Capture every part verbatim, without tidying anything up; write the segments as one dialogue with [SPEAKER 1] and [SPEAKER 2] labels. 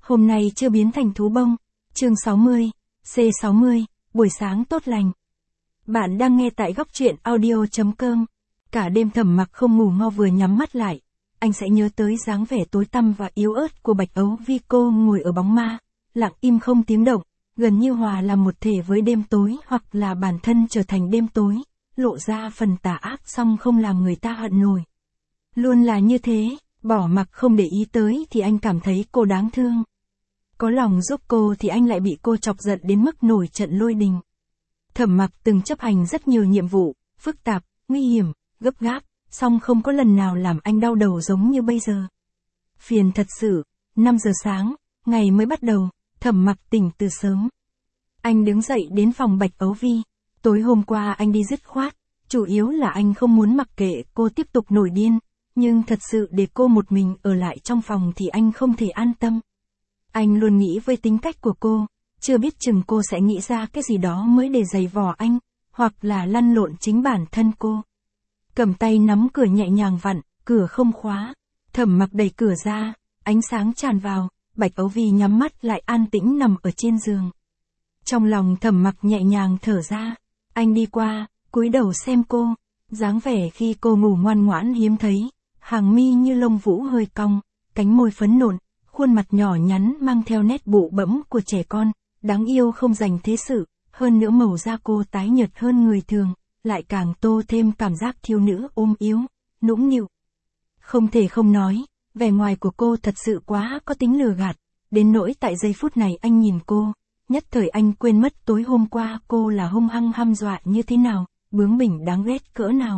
[SPEAKER 1] Hôm nay chưa biến thành thú bông. Chương sáu mươi, C sáu mươi, buổi sáng tốt lành. Bạn đang nghe tại góc truyện audio chấm com. Cả đêm Thẩm Mặc không ngủ ngon, vừa nhắm mắt lại, anh sẽ nhớ tới dáng vẻ tối tăm và yếu ớt của Bạch Ấu Vi. Cô ngồi ở bóng ma, lặng im không tiếng động, gần như hòa làm một thể với đêm tối, hoặc là bản thân trở thành đêm tối, lộ ra phần tà ác song không làm người ta hận nổi. Luôn là như thế, bỏ mặc không để ý tới thì anh cảm thấy cô đáng thương. Có lòng giúp cô thì anh lại bị cô chọc giận đến mức nổi trận lôi đình. Thẩm Mặc từng chấp hành rất nhiều nhiệm vụ, phức tạp, nguy hiểm, gấp gáp, song không có lần nào làm anh đau đầu giống như bây giờ. Phiền thật sự. Năm giờ sáng, ngày mới bắt đầu, Thẩm Mặc tỉnh từ sớm. Anh đứng dậy đến phòng Bạch Ấu Vi. Tối hôm qua anh đi dứt khoát, chủ yếu là anh không muốn mặc kệ cô tiếp tục nổi điên, nhưng thật sự để cô một mình ở lại trong phòng thì anh không thể an tâm. Anh luôn nghĩ với tính cách của cô, chưa biết chừng cô sẽ nghĩ ra cái gì đó mới để giày vò anh, hoặc là lăn lộn chính bản thân cô. Cầm tay nắm cửa nhẹ nhàng vặn, cửa không khóa. Thẩm Mặc đẩy cửa ra, ánh sáng tràn vào, Bạch Ấu Vi nhắm mắt lại an tĩnh nằm ở trên giường. Trong lòng Thẩm Mặc nhẹ nhàng thở ra, anh đi qua, cúi đầu xem cô, dáng vẻ khi cô ngủ ngoan ngoãn hiếm thấy, hàng mi như lông vũ hơi cong, cánh môi phấn nộn, khuôn mặt nhỏ nhắn mang theo nét bụ bẫm của trẻ con, đáng yêu không dành thế sự, hơn nữa màu da cô tái nhợt hơn người thường, lại càng tô thêm cảm giác thiếu nữ ôm yếu, nũng nịu. Không thể không nói, vẻ ngoài của cô thật sự quá có tính lừa gạt, đến nỗi tại giây phút này anh nhìn cô, nhất thời anh quên mất tối hôm qua cô là hung hăng hăm dọa như thế nào, bướng bỉnh đáng ghét cỡ nào.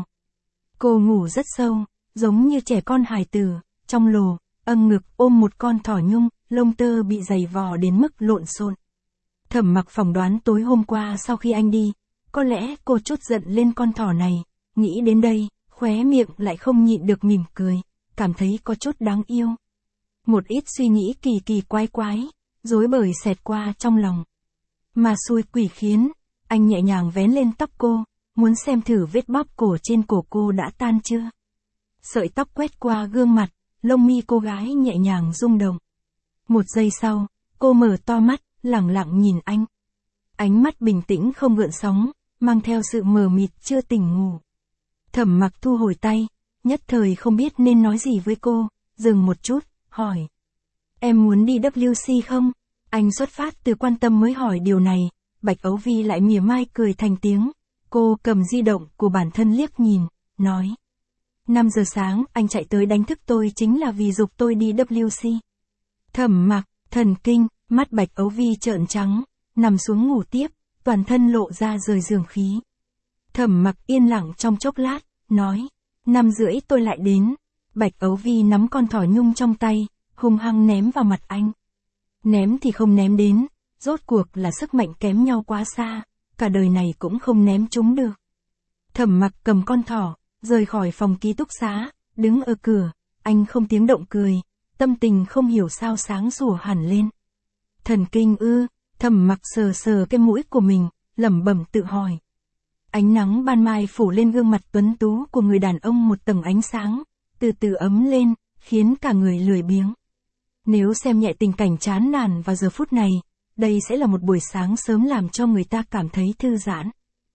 [SPEAKER 1] Cô ngủ rất sâu, giống như trẻ con hài tử, trong lồ, âng ngực ôm một con thỏ nhung, lông tơ bị giày vò đến mức lộn xộn. Thẩm Mặc phỏng đoán tối hôm qua sau khi anh đi, có lẽ cô chút giận lên con thỏ này, nghĩ đến đây, khóe miệng lại không nhịn được mỉm cười, cảm thấy có chút đáng yêu. Một ít suy nghĩ kỳ kỳ quái quái, rối bời xẹt qua trong lòng. Mà xui quỷ khiến, anh nhẹ nhàng vén lên tóc cô, muốn xem thử vết bóp cổ trên cổ cô đã tan chưa. Sợi tóc quét qua gương mặt, lông mi cô gái nhẹ nhàng rung động. Một giây sau, cô mở to mắt, lẳng lặng nhìn anh. Ánh mắt bình tĩnh không gợn sóng, mang theo sự mờ mịt chưa tỉnh ngủ. Thẩm Mặc thu hồi tay, nhất thời không biết nên nói gì với cô, dừng một chút, hỏi. Em muốn đi W C không? Anh xuất phát từ quan tâm mới hỏi điều này, Bạch Ấu Vi lại mỉa mai cười thành tiếng. Cô cầm di động của bản thân liếc nhìn, nói. năm giờ sáng anh chạy tới đánh thức tôi chính là vì giục tôi đi W C. Thẩm Mặc, thần kinh, mắt Bạch Ấu Vi trợn trắng, nằm xuống ngủ tiếp, toàn thân lộ ra rời giường khí. Thẩm Mặc yên lặng trong chốc lát, nói. Năm rưỡi tôi lại đến. Bạch Ấu Vi nắm con thỏ nhung trong tay, hung hăng ném vào mặt anh. Ném thì không ném đến, rốt cuộc là sức mạnh kém nhau quá xa, cả đời này cũng không ném chúng được. Thẩm Mặc cầm con thỏ, rời khỏi phòng ký túc xá, đứng ở cửa, anh không tiếng động cười, tâm tình không hiểu sao sáng sủa hẳn lên. Thần kinh ư? Thẩm Mặc sờ sờ cái mũi của mình, lẩm bẩm tự hỏi. Ánh nắng ban mai phủ lên gương mặt tuấn tú của người đàn ông một tầng ánh sáng, từ từ ấm lên, khiến cả người lười biếng. Nếu xem nhẹ tình cảnh chán nản vào giờ phút này, đây sẽ là một buổi sáng sớm làm cho người ta cảm thấy thư giãn.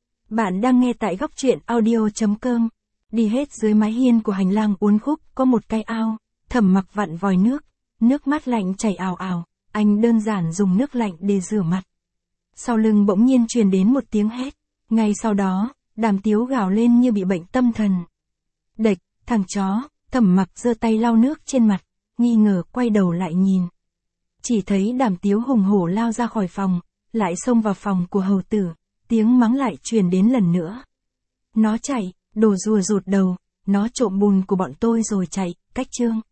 [SPEAKER 1] Bạn đang nghe tại góc truyện audio chấm com. Đi hết dưới mái hiên của hành lang uốn khúc có một cái ao, Thẩm Mặc vặn vòi nước, nước mát lạnh chảy ào ào, anh đơn giản dùng nước lạnh để rửa mặt. Sau lưng bỗng nhiên truyền đến một tiếng hét, ngay sau đó, Đàm Tiếu gào lên như bị bệnh tâm thần. Đệch, thằng chó! Thẩm Mặc giơ tay lau nước trên mặt, nghi ngờ quay đầu lại nhìn. Chỉ thấy Đàm Tiếu hùng hổ lao ra khỏi phòng, lại xông vào phòng của hầu tử, tiếng mắng lại truyền đến lần nữa. Nó chạy, đồ rùa rụt đầu, nó trộm bùn của bọn tôi rồi chạy, cách chương.